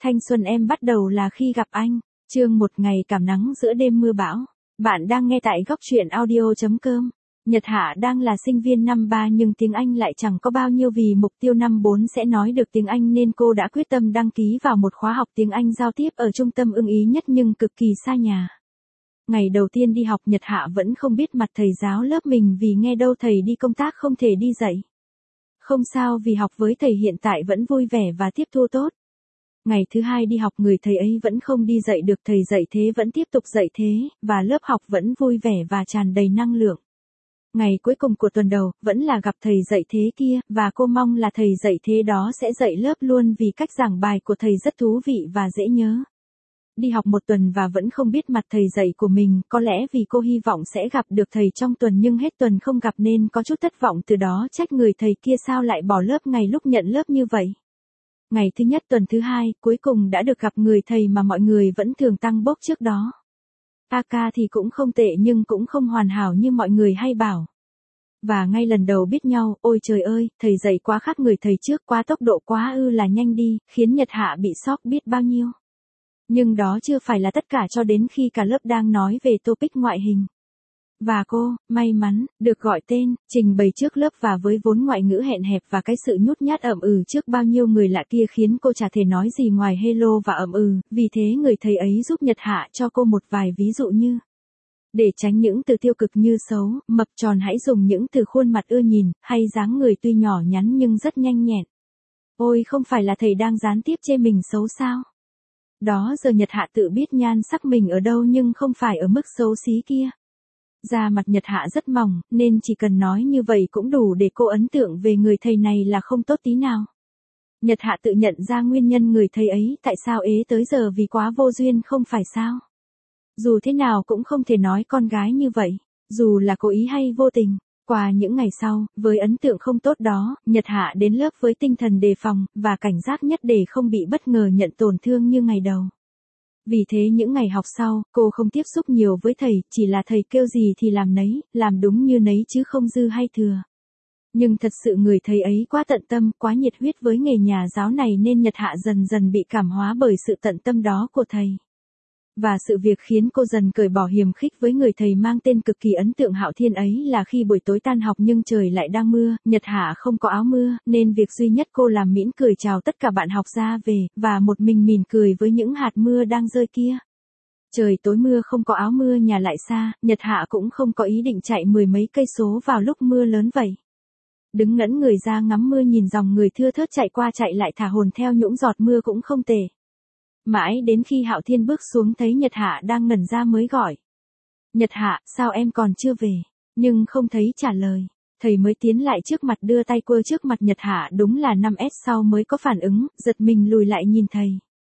Thanh xuân em bắt đầu là khi gặp anh. Chương một ngày cảm nắng giữa đêm mưa bão. Bạn đang nghe tại góc truyện audio.com. Nhật Hạ đang là sinh viên năm 3 nhưng tiếng Anh lại chẳng có bao nhiêu vì mục tiêu năm 4 sẽ nói được tiếng Anh nên cô đã quyết tâm đăng ký vào một khóa học tiếng Anh giao tiếp ở trung tâm ưng ý nhất nhưng cực kỳ xa nhà. Ngày đầu tiên đi học Nhật Hạ vẫn không biết mặt thầy giáo lớp mình vì nghe đâu thầy đi công tác không thể đi dạy. Không sao vì học với thầy hiện tại vẫn vui vẻ và tiếp thu tốt. Ngày thứ hai đi học người thầy ấy vẫn không đi dạy được thầy dạy thế vẫn tiếp tục dạy thế, và lớp học vẫn vui vẻ và tràn đầy năng lượng. Ngày cuối cùng của tuần đầu, vẫn là gặp thầy dạy thế kia, và cô mong là thầy dạy thế đó sẽ dạy lớp luôn vì cách giảng bài của thầy rất thú vị và dễ nhớ. Đi học một tuần và vẫn không biết mặt thầy dạy của mình, có lẽ vì cô hy vọng sẽ gặp được thầy trong tuần nhưng hết tuần không gặp nên có chút thất vọng từ đó trách người thầy kia sao lại bỏ lớp ngay lúc nhận lớp như vậy. Ngày thứ nhất tuần thứ hai, cuối cùng đã được gặp người thầy mà mọi người vẫn thường tăng bốc trước đó. Ca thì cũng không tệ nhưng cũng không hoàn hảo như mọi người hay bảo. Và ngay lần đầu biết nhau, ôi trời ơi, thầy dạy quá khác người thầy trước, quá tốc độ quá là nhanh đi, khiến Nhật Hạ bị sốc biết bao nhiêu. Nhưng đó chưa phải là tất cả cho đến khi cả lớp đang nói về topic ngoại hình. Và cô, may mắn, được gọi tên, trình bày trước lớp và với vốn ngoại ngữ hẹn hẹp và cái sự nhút nhát trước bao nhiêu người lạ kia khiến cô chả thể nói gì ngoài hello và vì thế người thầy ấy giúp Nhật Hạ cho cô một vài ví dụ như. Để tránh những từ tiêu cực như xấu, mập tròn hãy dùng những từ khuôn mặt ưa nhìn, hay dáng người tuy nhỏ nhắn nhưng rất nhanh nhẹn. Ôi không phải là thầy đang gián tiếp chê mình xấu sao? Đó giờ Nhật Hạ tự biết nhan sắc mình ở đâu nhưng không phải ở mức xấu xí kia. Da mặt Nhật Hạ rất mỏng, nên chỉ cần nói như vậy cũng đủ để cô ấn tượng về người thầy này là không tốt tí nào. Nhật Hạ tự nhận ra nguyên nhân người thầy ấy tại sao ế tới giờ vì quá vô duyên không phải sao. Dù thế nào cũng không thể nói con gái như vậy, dù là cố ý hay vô tình. Qua những ngày sau, với ấn tượng không tốt đó, Nhật Hạ đến lớp với tinh thần đề phòng, và cảnh giác nhất để không bị bất ngờ nhận tổn thương như ngày đầu. Vì thế những ngày học sau, cô không tiếp xúc nhiều với thầy, chỉ là thầy kêu gì thì làm nấy, làm đúng như nấy chứ không dư hay thừa. Nhưng thật sự người thầy ấy quá tận tâm, quá nhiệt huyết với nghề nhà giáo này nên Nhật Hạ dần dần bị cảm hóa bởi sự tận tâm đó của thầy. Và sự việc khiến cô dần cởi bỏ hiềm khích với người thầy mang tên cực kỳ ấn tượng Hạo Thiên ấy là khi buổi tối tan học nhưng trời lại đang mưa, Nhật Hạ không có áo mưa, nên việc duy nhất cô làm mỉm cười chào tất cả bạn học ra về, và một mình mỉm cười với những hạt mưa đang rơi kia. Trời tối mưa không có áo mưa nhà lại xa, Nhật Hạ cũng không có ý định chạy 10 mấy cây số vào lúc mưa lớn vậy. Đứng ngẩn người ra ngắm mưa nhìn dòng người thưa thớt chạy qua chạy lại thả hồn theo những giọt mưa cũng không tệ. Mãi đến khi Hạo Thiên bước xuống thấy Nhật Hạ đang ngẩn ra mới gọi. Nhật Hạ, sao em còn chưa về? Nhưng không thấy trả lời. Thầy mới tiến lại trước mặt đưa tay quơ trước mặt Nhật Hạ đúng là 5S sau mới có phản ứng, giật mình lùi lại nhìn thầy.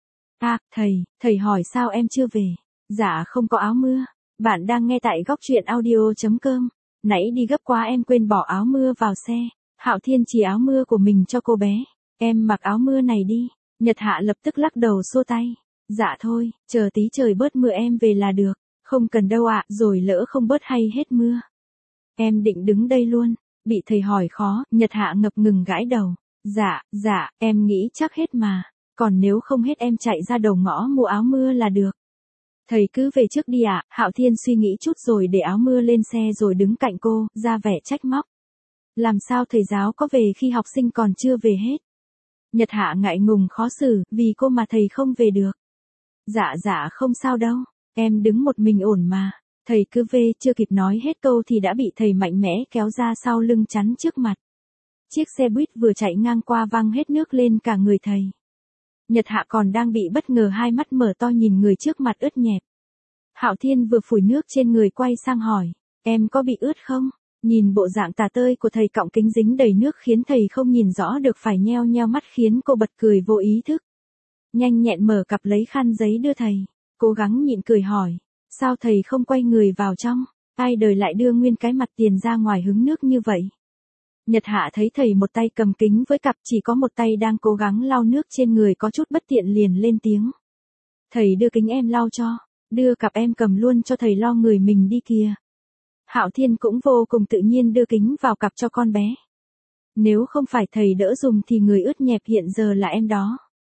Thầy hỏi sao em chưa về? Dạ không có áo mưa. Bạn đang nghe tại góc truyện audio.com. Nãy đi gấp quá em quên bỏ áo mưa vào xe. Hạo Thiên chỉ áo mưa của mình cho cô bé. Em mặc áo mưa này đi. Nhật Hạ lập tức lắc đầu xua tay. Dạ thôi, chờ tí trời bớt mưa em về là được. Không cần đâu ạ, rồi lỡ không bớt hay hết mưa. Em định đứng đây luôn. Bị thầy hỏi khó, Nhật Hạ ngập ngừng gãi đầu. Dạ, em nghĩ chắc hết mà. Còn nếu không hết em chạy ra đầu ngõ mua áo mưa là được. Thầy cứ về trước đi ạ. Hạo Thiên suy nghĩ chút rồi để áo mưa lên xe rồi đứng cạnh cô, ra vẻ trách móc. Làm sao thầy giáo có về khi học sinh còn chưa về hết? Nhật Hạ ngại ngùng khó xử, vì cô mà thầy không về được. Dạ không sao đâu, em đứng một mình ổn mà. Thầy cứ về, chưa kịp nói hết câu thì đã bị thầy mạnh mẽ kéo ra sau lưng chắn trước mặt. Chiếc xe buýt vừa chạy ngang qua văng hết nước lên cả người thầy. Nhật Hạ còn đang bị bất ngờ hai mắt mở to nhìn người trước mặt ướt nhẹp. Hạo Thiên vừa phủi nước trên người quay sang hỏi, em có bị ướt không? Nhìn bộ dạng tà tơi của thầy cọng kính dính đầy nước khiến thầy không nhìn rõ được phải nheo nheo mắt khiến cô bật cười vô ý thức. Nhanh nhẹn mở cặp lấy khăn giấy đưa thầy, cố gắng nhịn cười hỏi, sao thầy không quay người vào trong, ai đời lại đưa nguyên cái mặt tiền ra ngoài hứng nước như vậy. Nhật Hạ thấy thầy một tay cầm kính với cặp chỉ có một tay đang cố gắng lau nước trên người có chút bất tiện liền lên tiếng. Thầy đưa kính em lau cho, đưa cặp em cầm luôn cho thầy lo người mình đi kìa. Hạo Thiên cũng vô cùng tự nhiên đưa kính vào cặp cho con bé. Nếu không phải thầy đỡ dùng thì người ướt nhẹp hiện giờ là em đó.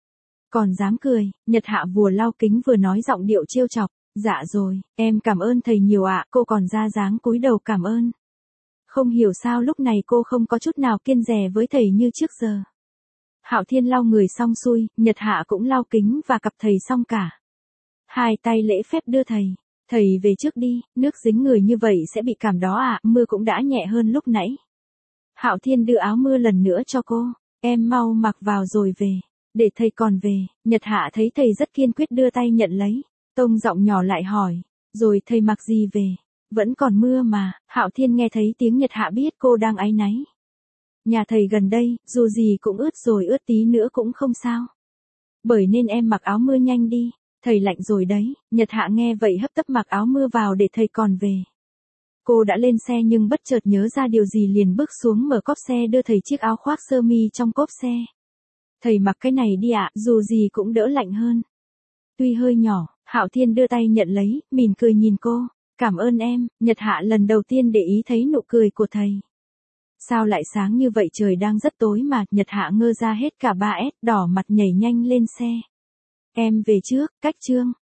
Còn dám cười, Nhật Hạ vừa lau kính vừa nói giọng điệu trêu chọc. Dạ rồi, em cảm ơn thầy nhiều ạ, cô còn ra dáng cúi đầu cảm ơn. Không hiểu sao lúc này cô không có chút nào kiêng dè với thầy như trước giờ. Hạo Thiên lau người xong xuôi, Nhật Hạ cũng lau kính và cặp thầy xong cả. Hai tay lễ phép đưa thầy. Thầy về trước đi, nước dính người như vậy sẽ bị cảm đó ạ, mưa cũng đã nhẹ hơn lúc nãy. Hạo Thiên đưa áo mưa lần nữa cho cô. Em mau mặc vào rồi về. Để thầy còn về. Nhật Hạ thấy thầy rất kiên quyết đưa tay nhận lấy. Tông giọng nhỏ lại hỏi. Rồi thầy mặc gì về? Vẫn còn mưa mà. Hạo Thiên nghe thấy tiếng Nhật Hạ biết cô đang áy náy. Nhà thầy gần đây, dù gì cũng ướt rồi ướt tí nữa cũng không sao. Bởi nên em mặc áo mưa nhanh đi. Thầy lạnh rồi đấy. Nhật Hạ nghe vậy hấp tấp mặc áo mưa vào để thầy còn về. Cô đã lên xe nhưng bất chợt nhớ ra điều gì liền bước xuống mở cốp xe đưa thầy chiếc áo khoác sơ mi trong cốp xe. Thầy mặc cái này đi ạ, dù gì cũng đỡ lạnh hơn. Tuy hơi nhỏ, Hạo Thiên đưa tay nhận lấy, mỉm cười nhìn cô. Cảm ơn em. Nhật Hạ lần đầu tiên để ý thấy nụ cười của thầy. Sao lại sáng như vậy, trời đang rất tối mà. Nhật Hạ ngơ ra hết cả 3S, đỏ mặt nhảy nhanh lên xe. Em về trước, cách Trương.